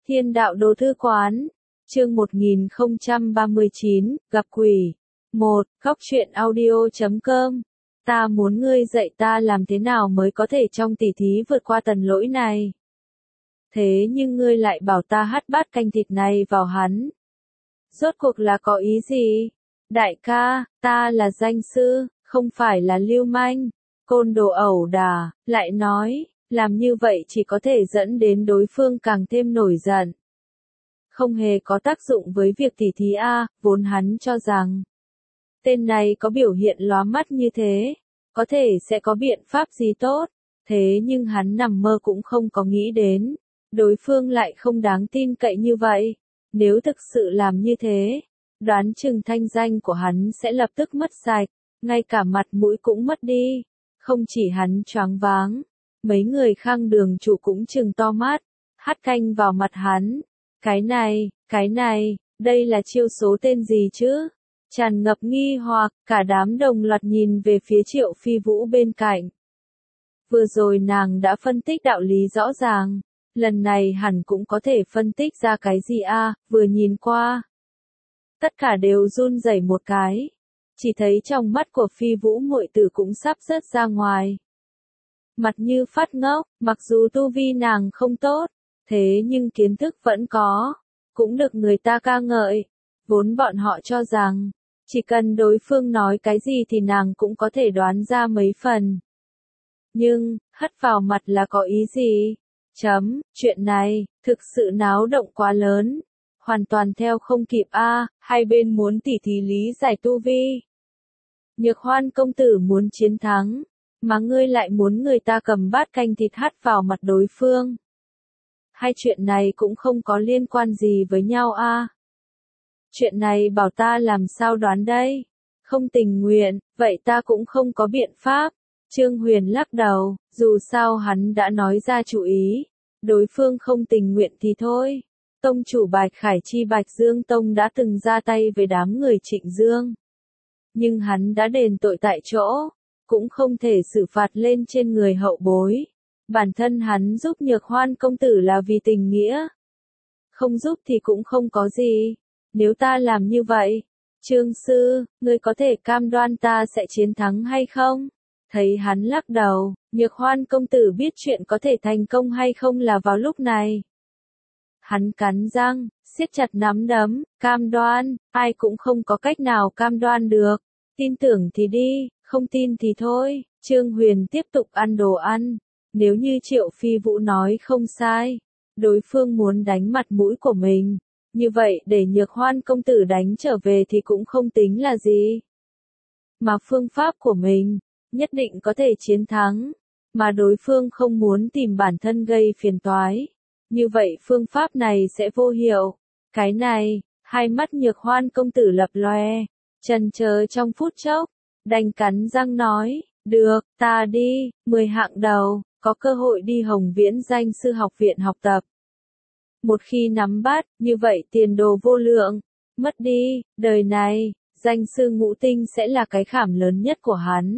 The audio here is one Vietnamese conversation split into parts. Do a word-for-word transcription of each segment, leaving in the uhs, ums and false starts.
Thiên đạo đô thư quán, chương một nghìn không trăm ba mươi chín, gặp quỷ. một. Góc truyện audio chấm com. Ta muốn ngươi dạy ta làm thế nào mới có thể trong tỉ thí vượt qua tần lỗi này. Thế nhưng ngươi lại bảo ta hắt bát canh thịt này vào hắn. Rốt cuộc là có ý gì? Đại ca, ta là danh sư, không phải là lưu manh. Côn đồ ẩu đả, lại nói, làm như vậy chỉ có thể dẫn đến đối phương càng thêm nổi giận. Không hề có tác dụng với việc tỉ thí A, vốn hắn cho rằng. Tên này có biểu hiện lóa mắt như thế, có thể sẽ có biện pháp gì tốt, thế nhưng hắn nằm mơ cũng không có nghĩ đến. Đối phương lại không đáng tin cậy như vậy, nếu thực sự làm như thế, đoán chừng thanh danh của hắn sẽ lập tức mất sạch, ngay cả mặt mũi cũng mất đi. Không chỉ hắn choáng váng, mấy người Khang Đường chủ cũng trừng to mắt, hắt canh vào mặt hắn. Cái này, cái này, đây là chiêu số tên gì chứ? Tràn ngập nghi hoặc, cả đám đồng loạt nhìn về phía Triệu Phi Vũ bên cạnh. Vừa rồi nàng đã phân tích đạo lý rõ ràng, lần này hẳn cũng có thể phân tích ra cái gì a, vừa nhìn qua. Tất cả đều run rẩy một cái, chỉ thấy trong mắt của Phi Vũ muội tử cũng sắp rớt ra ngoài. Mặt như phát ngốc, mặc dù tu vi nàng không tốt, thế nhưng kiến thức vẫn có, cũng được người ta ca ngợi. Vốn bọn họ cho rằng, chỉ cần đối phương nói cái gì thì nàng cũng có thể đoán ra mấy phần. Nhưng, hất vào mặt là có ý gì? Chấm, chuyện này, thực sự náo động quá lớn. Hoàn toàn theo không kịp a, hai bên muốn tỉ thí lý giải tu vi. Nhược Hoan công tử muốn chiến thắng, mà ngươi lại muốn người ta cầm bát canh thịt hắt vào mặt đối phương. Hai chuyện này cũng không có liên quan gì với nhau a. Chuyện này bảo ta làm sao đoán đây? Không tình nguyện, vậy ta cũng không có biện pháp. Trương Huyền lắc đầu, dù sao hắn đã nói ra chủ ý, đối phương không tình nguyện thì thôi. Tông chủ Bạch Khải Chi Bạch Dương Tông đã từng ra tay với đám người Trịnh Dương. Nhưng hắn đã đền tội tại chỗ, cũng không thể xử phạt lên trên người hậu bối. Bản thân hắn giúp Nhược Hoan công tử là vì tình nghĩa. Không giúp thì cũng không có gì. Nếu ta làm như vậy, Trương sư, ngươi có thể cam đoan ta sẽ chiến thắng hay không? Thấy hắn lắc đầu, Nhược Hoan công tử biết chuyện có thể thành công hay không là vào lúc này. Hắn cắn răng, siết chặt nắm đấm, cam đoan, ai cũng không có cách nào cam đoan được. Tin tưởng thì đi, không tin thì thôi. Trương Huyền tiếp tục ăn đồ ăn. Nếu như Triệu Phi Vũ nói không sai, đối phương muốn đánh mặt mũi của mình, như vậy để Nhược Hoan công tử đánh trở về thì cũng không tính là gì. Mà phương pháp của mình, nhất định có thể chiến thắng, mà đối phương không muốn tìm bản thân gây phiền toái. Như vậy phương pháp này sẽ vô hiệu. Cái này, hai mắt Nhược Hoan công tử lập loè, chần chờ trong phút chốc, đành cắn răng nói, được, ta đi, mười hạng đầu, có cơ hội đi Hồng Viễn Danh Sư học viện học tập. Một khi nắm bắt, như vậy tiền đồ vô lượng, mất đi, đời này, danh sư ngũ tinh sẽ là cái khảm lớn nhất của hắn.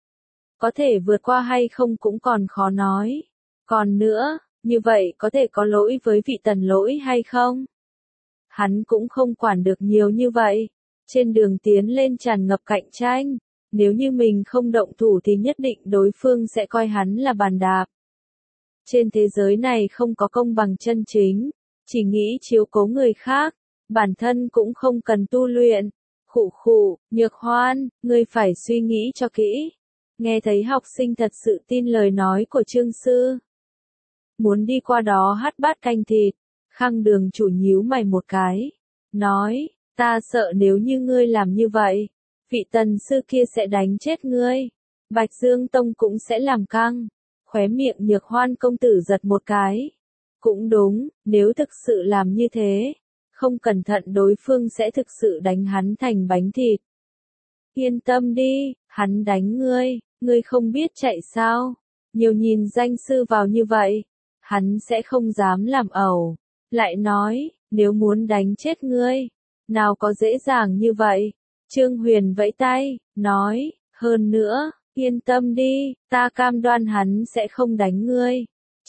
Có thể vượt qua hay không cũng còn khó nói. Còn nữa, như vậy có thể có lỗi với vị tần lỗi hay không? Hắn cũng không quản được nhiều như vậy. Trên đường tiến lên tràn ngập cạnh tranh, nếu như mình không động thủ thì nhất định đối phương sẽ coi hắn là bàn đạp. Trên thế giới này không có công bằng chân chính, chỉ nghĩ chiếu cố người khác, bản thân cũng không cần tu luyện. Khụ khụ, Nhược Hoan, ngươi phải suy nghĩ cho kỹ. Nghe thấy học sinh thật sự tin lời nói của Trương sư. Muốn đi qua đó hắt bát canh thịt, Khang Đường chủ nhíu mày một cái, nói, ta sợ nếu như ngươi làm như vậy, vị tần sư kia sẽ đánh chết ngươi. Bạch Dương Tông cũng sẽ làm căng. Khóe miệng Nhược Hoan công tử giật một cái. Cũng đúng, nếu thực sự làm như thế, không cẩn thận đối phương sẽ thực sự đánh hắn thành bánh thịt. Yên tâm đi, hắn đánh ngươi, ngươi không biết chạy sao? Nhiều nhìn danh sư vào như vậy, hắn sẽ không dám làm ẩu. Lại nói, nếu muốn đánh chết ngươi, nào có dễ dàng như vậy? Trương Huyền vẫy tay, nói, hơn nữa, yên tâm đi, ta cam đoan hắn sẽ không đánh ngươi.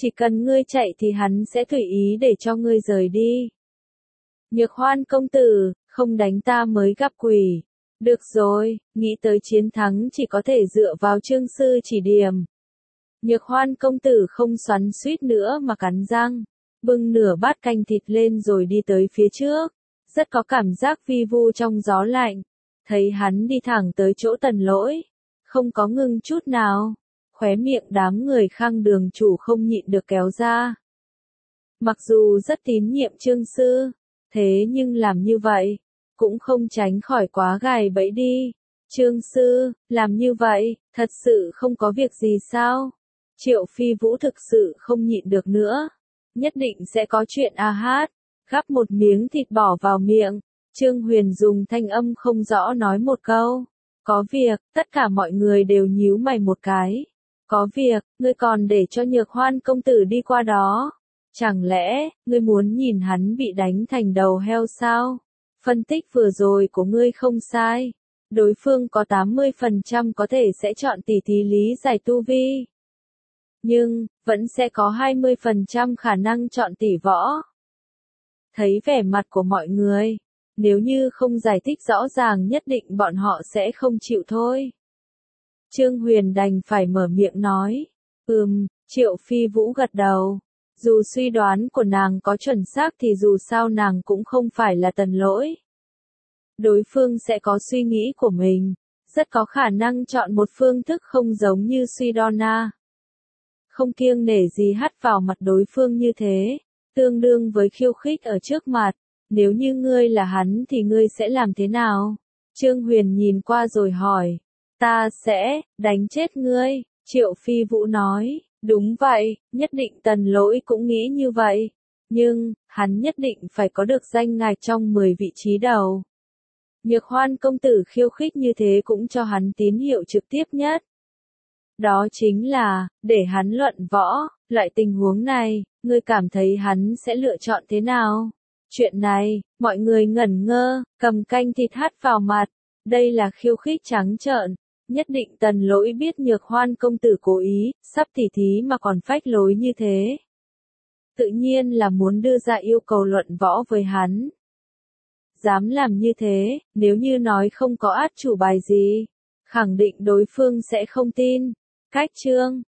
Chỉ cần ngươi chạy thì hắn sẽ tùy ý để cho ngươi rời đi. Nhược Hoan công tử, không đánh ta mới gặp quỷ. Được rồi, nghĩ tới chiến thắng chỉ có thể dựa vào Trương sư chỉ điểm. Nhược Hoan công tử không xoắn xuýt nữa mà cắn răng, bưng nửa bát canh thịt lên rồi đi tới phía trước, rất có cảm giác vi vu trong gió lạnh. Thấy hắn đi thẳng tới chỗ Tần Lỗi, không có ngưng chút nào, khóe miệng đám người Khang đường chủ không nhịn được kéo ra. Mặc dù rất tín nhiệm Trương sư, thế nhưng làm như vậy, cũng không tránh khỏi quá gài bẫy đi. Trương sư, làm như vậy, thật sự không có việc gì sao? Triệu Phi Vũ thực sự không nhịn được nữa. Nhất định sẽ có chuyện a hát. Gắp một miếng thịt bỏ vào miệng. Trương Huyền dùng thanh âm không rõ nói một câu. Có việc, tất cả mọi người đều nhíu mày một cái. Có việc, ngươi còn để cho Nhược Hoan công tử đi qua đó. Chẳng lẽ, ngươi muốn nhìn hắn bị đánh thành đầu heo sao? Phân tích vừa rồi của ngươi không sai. Đối phương có tám mươi phần trăm có thể sẽ chọn tỷ thí lý giải tu vi. Nhưng, vẫn sẽ có hai mươi phần trăm khả năng chọn tỷ võ. Thấy vẻ mặt của mọi người, nếu như không giải thích rõ ràng nhất định bọn họ sẽ không chịu thôi. Trương Huyền đành phải mở miệng nói. Ừm, Triệu Phi Vũ gật đầu. Dù suy đoán của nàng có chuẩn xác thì dù sao nàng cũng không phải là Tần Lỗi. Đối phương sẽ có suy nghĩ của mình, rất có khả năng chọn một phương thức không giống như suy Donna. Không kiêng nể gì hắt vào mặt đối phương như thế, tương đương với khiêu khích ở trước mặt. Nếu như ngươi là hắn thì ngươi sẽ làm thế nào? Trương Huyền nhìn qua rồi hỏi. Ta sẽ, đánh chết ngươi, Triệu Phi Vũ nói. Đúng vậy, nhất định Tần Lỗi cũng nghĩ như vậy. Nhưng, hắn nhất định phải có được danh ngạch trong mười vị trí đầu. Nhược Hoan công tử khiêu khích như thế cũng cho hắn tín hiệu trực tiếp nhất. Đó chính là, để hắn luận võ, loại tình huống này, ngươi cảm thấy hắn sẽ lựa chọn thế nào? Chuyện này, mọi người ngẩn ngơ, cầm canh thịt hắt vào mặt. Đây là khiêu khích trắng trợn. Nhất định Tần Lỗi biết Nhược Hoan công tử cố ý, sắp tỉ thí mà còn phách lối như thế. Tự nhiên là muốn đưa ra yêu cầu luận võ với hắn. Dám làm như thế, nếu như nói không có át chủ bài gì, khẳng định đối phương sẽ không tin. Cách chương